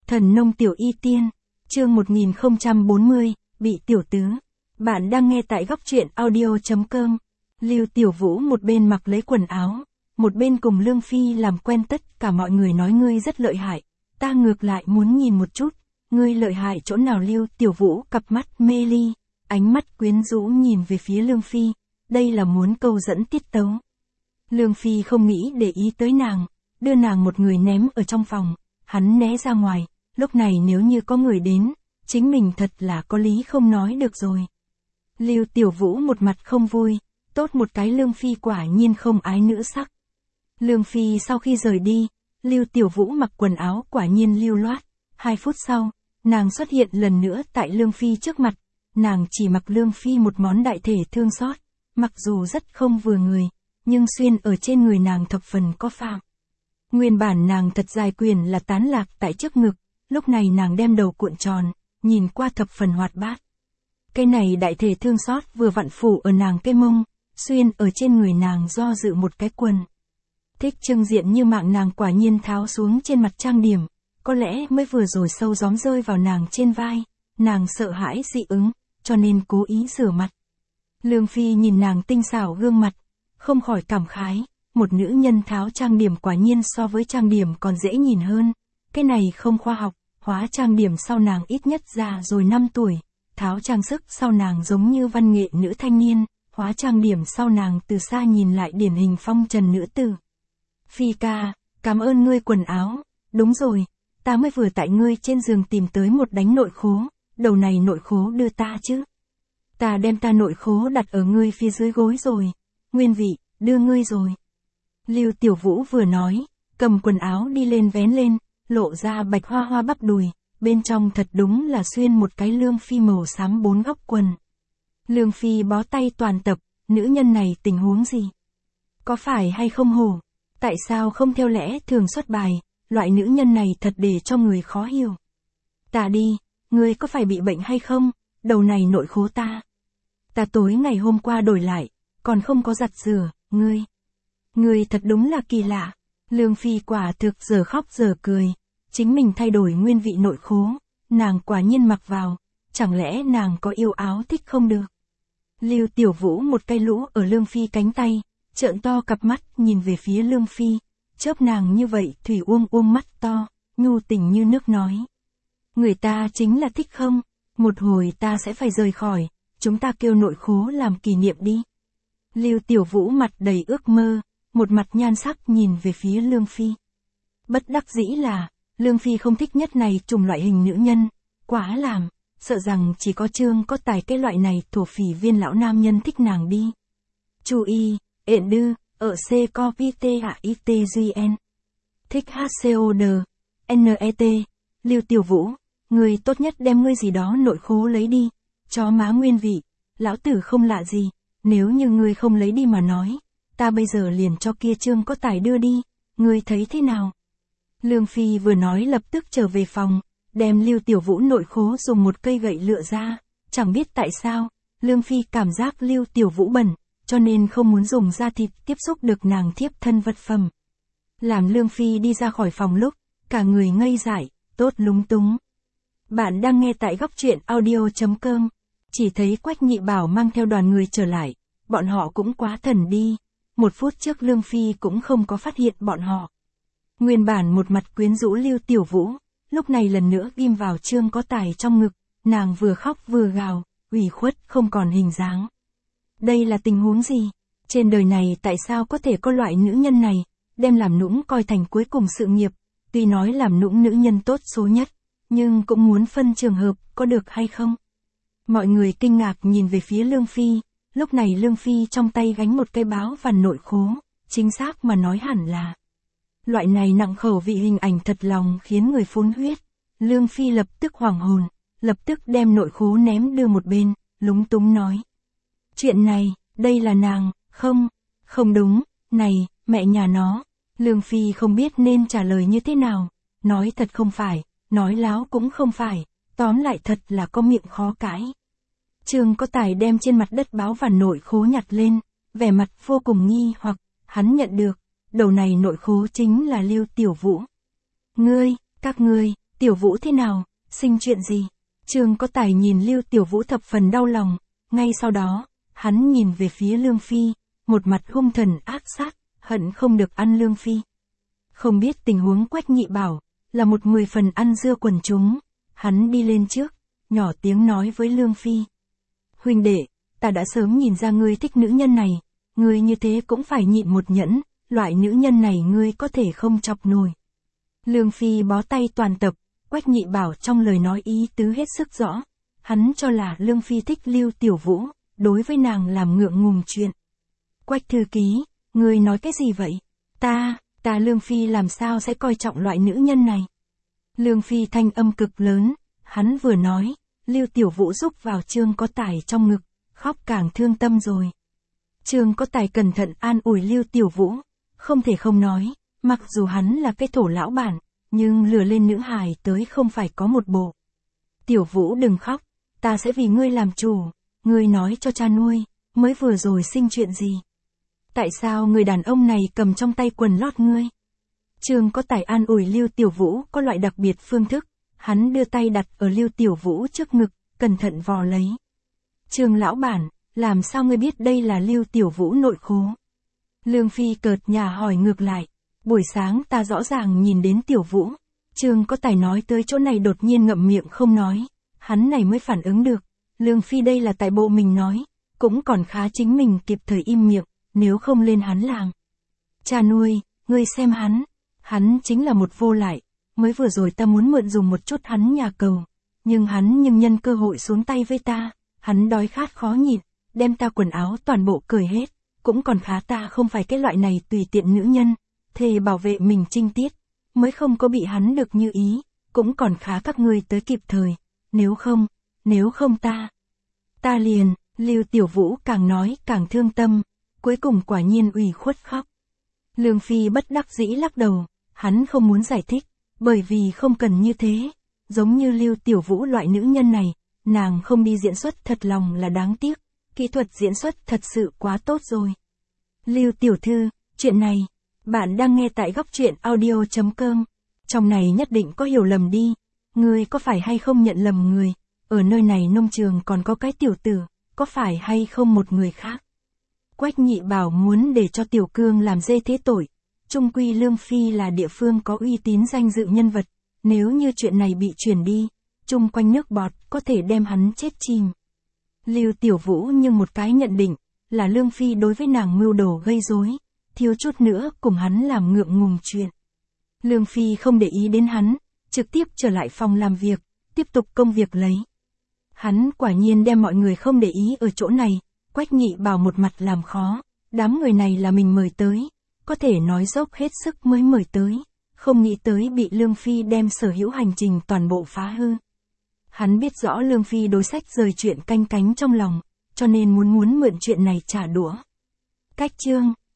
Thần nông tiểu y tiên, chương 1040, bị tiểu tứ. Bạn đang nghe tại góc truyện audio.com. Lưu Tiểu Vũ một bên mặc lấy quần áo, một bên cùng Lương Phi làm quen, tất cả mọi người nói ngươi rất lợi hại, ta ngược lại muốn nhìn một chút, ngươi lợi hại chỗ nào? Lưu Tiểu Vũ cặp mắt mê ly, ánh mắt quyến rũ nhìn về phía Lương Phi, đây là muốn câu dẫn tiết tấu. Lương Phi không nghĩ để ý tới nàng, đưa nàng một người ném ở trong phòng, hắn né ra ngoài, lúc này nếu như có người đến, chính mình thật là có lý không nói được rồi. Lưu Tiểu Vũ một mặt không vui, tốt một cái Lương Phi quả nhiên không ái nữ sắc. Lương Phi sau khi rời đi, Lưu Tiểu Vũ mặc quần áo quả nhiên lưu loát, 2 phút sau, nàng xuất hiện lần nữa tại Lương Phi trước mặt, nàng chỉ mặc Lương Phi một món đại thể thương xót, mặc dù rất không vừa người, nhưng xuyên ở trên người nàng thập phần có phạm. Nguyên bản nàng thật dài quyền là tán lạc tại trước ngực, lúc này nàng đem đầu cuộn tròn, nhìn qua thập phần hoạt bát. Cái này đại thể thương xót vừa vặn phủ ở nàng cái mông, xuyên ở trên người nàng do dự một cái quần. Thích trưng diện như mạng nàng quả nhiên tháo xuống trên mặt trang điểm, có lẽ mới vừa rồi sâu gióm rơi vào nàng trên vai, nàng sợ hãi dị ứng, cho nên cố ý rửa mặt. Lương Phi nhìn nàng tinh xảo gương mặt, không khỏi cảm khái, một nữ nhân tháo trang điểm quả nhiên so với trang điểm còn dễ nhìn hơn, cái này không khoa học, hóa trang điểm sau nàng ít nhất già rồi 5 tuổi, tháo trang sức sau nàng giống như văn nghệ nữ thanh niên, hóa trang điểm sau nàng từ xa nhìn lại điển hình phong trần nữ tử. Phi ca, cảm ơn ngươi quần áo, đúng rồi, ta mới vừa tại ngươi trên giường tìm tới một đánh nội khố, đầu này nội khố đưa ta chứ. Ta đem ta nội khố đặt ở ngươi phía dưới gối rồi, nguyên vị, đưa ngươi rồi. Lưu Tiểu Vũ vừa nói, cầm quần áo đi lên vén lên, lộ ra bạch hoa hoa bắp đùi, bên trong thật đúng là xuyên một cái Lương Phi màu xám 4 góc quần. Lương Phi bó tay toàn tập, nữ nhân này tình huống gì? Có phải hay không hổ? Tại sao không theo lẽ thường xuất bài, loại nữ nhân này thật để cho người khó hiểu. Ta đi, ngươi có phải bị bệnh hay không? Đầu này nội khố ta. Ta tối ngày hôm qua đổi lại, còn không có giặt rửa, Ngươi thật đúng là kỳ lạ. Lương Phi quả thực giờ khóc giờ cười, chính mình thay đổi nguyên vị nội khố, nàng quả nhiên mặc vào, chẳng lẽ nàng có yêu áo thích không được. Lưu Tiểu Vũ một cây lũ ở Lương Phi cánh tay, trợn to cặp mắt nhìn về phía Lương Phi, chớp nàng như vậy thủy uông mắt to, nhu tình như nước nói. Người ta chính là thích không, một hồi ta sẽ phải rời khỏi, chúng ta kêu nội khố làm kỷ niệm đi. Lưu Tiểu Vũ mặt đầy ước mơ, một mặt nhan sắc nhìn về phía Lương Phi. Bất đắc dĩ là, Lương Phi không thích nhất này trùng loại hình nữ nhân, quá làm, sợ rằng chỉ có Trương có tài cái loại này thổ phỉ viên lão nam nhân thích nàng đi. Chú ý, ện đư, ở C copy T A I T G N. Thích HCOD, NET, Lưu Tiểu Vũ, người tốt nhất đem ngươi gì đó nội khố lấy đi, chó má nguyên vị, lão tử không lạ gì, nếu như ngươi không lấy đi mà nói, ta bây giờ liền cho kia Trương có tài đưa đi, ngươi thấy thế nào? Lương Phi vừa nói lập tức trở về phòng, đem Lưu Tiểu Vũ nội khố dùng một cây gậy lựa ra, chẳng biết tại sao, Lương Phi cảm giác Lưu Tiểu Vũ bẩn, cho nên không muốn dùng da thịt tiếp xúc được nàng thiếp thân vật phẩm. Làm Lương Phi đi ra khỏi phòng lúc, cả người ngây dại, tốt lúng túng. Bạn đang nghe tại góc truyện audio.com, chỉ thấy Quách Nhị Bảo mang theo đoàn người trở lại, bọn họ cũng quá thần đi, 1 phút trước Lương Phi cũng không có phát hiện bọn họ. Nguyên bản một mặt quyến rũ Lưu Tiểu Vũ, lúc này lần nữa ghim vào Trương có tài trong ngực, nàng vừa khóc vừa gào, ủy khuất không còn hình dáng. Đây là tình huống gì? Trên đời này tại sao có thể có loại nữ nhân này, đem làm nũng coi thành cuối cùng sự nghiệp, tuy nói làm nũng nữ nhân tốt số nhất, nhưng cũng muốn phân trường hợp, có được hay không? Mọi người kinh ngạc nhìn về phía Lương Phi, lúc này Lương Phi trong tay gánh một cây báo vằn nội khố, chính xác mà nói hẳn là. Loại này nặng khẩu vị hình ảnh thật lòng khiến người phun huyết. Lương Phi lập tức hoảng hồn, lập tức đem nội khố ném đưa một bên, lúng túng nói. Chuyện này, đây là nàng, không đúng, này, mẹ nhà nó. Lương Phi không biết nên trả lời như thế nào, nói thật không phải, nói láo cũng không phải, tóm lại thật là có miệng khó cãi. Trương có tài đem trên mặt đất báo vằn nội khố nhặt lên, vẻ mặt vô cùng nghi hoặc, hắn nhận được, đầu này nội khố chính là Lưu Tiểu Vũ. Các ngươi, Tiểu Vũ thế nào, sinh chuyện gì? Trương Có Tài nhìn Lưu Tiểu Vũ thập phần đau lòng, ngay sau đó, hắn nhìn về phía Lương Phi, một mặt hung thần ác sát, hận không được ăn Lương Phi. Không biết tình huống Quách Nhị Bảo, là một 10 phần ăn dưa quần chúng, hắn đi lên trước, nhỏ tiếng nói với Lương Phi. Huynh đệ, ta đã sớm nhìn ra ngươi thích nữ nhân này, ngươi như thế cũng phải nhịn một nhẫn, loại nữ nhân này ngươi có thể không chọc nổi. Lương Phi bó tay toàn tập, Quách Nhị Bảo trong lời nói ý tứ hết sức rõ, hắn cho là Lương Phi thích Lưu Tiểu Vũ, đối với nàng làm ngượng ngùng chuyện. Quách thư ký, ngươi nói cái gì vậy? Ta Lương Phi làm sao sẽ coi trọng loại nữ nhân này? Lương Phi thanh âm cực lớn, hắn vừa nói, Lưu Tiểu Vũ rúc vào Trương Có Tài trong ngực, khóc càng thương tâm rồi. Trương Có Tài cẩn thận an ủi Lưu Tiểu Vũ, không thể không nói, mặc dù hắn là cái thổ lão bản, nhưng lừa lên nữ hài tới không phải có một bộ. Tiểu Vũ đừng khóc, ta sẽ vì ngươi làm chủ, ngươi nói cho cha nuôi, mới vừa rồi sinh chuyện gì? Tại sao người đàn ông này cầm trong tay quần lót ngươi? Trương Có Tài an ủi Lưu Tiểu Vũ có loại đặc biệt phương thức, hắn đưa tay đặt ở Lưu Tiểu Vũ trước ngực, cẩn thận vò lấy. Trương lão bản, làm sao ngươi biết đây là Lưu Tiểu Vũ nội khố? Lương Phi cợt nhả hỏi ngược lại, buổi sáng ta rõ ràng nhìn đến Tiểu Vũ. Trương Có Tài nói tới chỗ này đột nhiên ngậm miệng không nói, hắn này mới phản ứng được, Lương Phi đây là tại bộ mình nói, cũng còn khá chính mình kịp thời im miệng, nếu không lên hắn làng. Cha nuôi, ngươi xem hắn chính là một vô lại, mới vừa rồi ta muốn mượn dùng một chút hắn nhà cầu, nhưng nhân cơ hội xuống tay với ta, hắn đói khát khó nhịn, đem ta quần áo toàn bộ cởi hết, cũng còn khá ta không phải cái loại này tùy tiện nữ nhân, thề bảo vệ mình trinh tiết, mới không có bị hắn được như ý, cũng còn khá các ngươi tới kịp thời, nếu không ta liền, Lưu Tiểu Vũ càng nói càng thương tâm, cuối cùng quả nhiên ủy khuất khóc. Lương Phi bất đắc dĩ lắc đầu, hắn không muốn giải thích, bởi vì không cần như thế, giống như Lưu Tiểu Vũ loại nữ nhân này, nàng không đi diễn xuất thật lòng là đáng tiếc, kỹ thuật diễn xuất thật sự quá tốt rồi. Lưu tiểu thư, chuyện này, bạn đang nghe tại góc truyện audio.com, trong này nhất định có hiểu lầm đi, ngươi có phải hay không nhận lầm người, ở nơi này nông trường còn có cái tiểu tử, có phải hay không một người khác? Quách Nhị Bảo muốn để cho Tiểu Cương làm dê thế tội, chung quy Lương Phi là địa phương có uy tín danh dự nhân vật, nếu như chuyện này bị truyền đi, chung quanh nước bọt có thể đem hắn chết chìm. Lưu Tiểu Vũ nhưng một cái nhận định, là Lương Phi đối với nàng mưu đồ gây rối, thiếu chút nữa cùng hắn làm ngượng ngùng chuyện. Lương Phi không để ý đến hắn, trực tiếp trở lại phòng làm việc, tiếp tục công việc lấy. Hắn quả nhiên đem mọi người không để ý ở chỗ này, Quách Nhị Bảo một mặt làm khó, đám người này là mình mời tới, có thể nói dốc hết sức mới mời tới, không nghĩ tới bị Lương Phi đem sở hữu hành trình toàn bộ phá hư. Hắn biết rõ Lương Phi đối sách rời chuyện canh cánh trong lòng, cho nên muốn mượn chuyện này trả đũa. Cách chương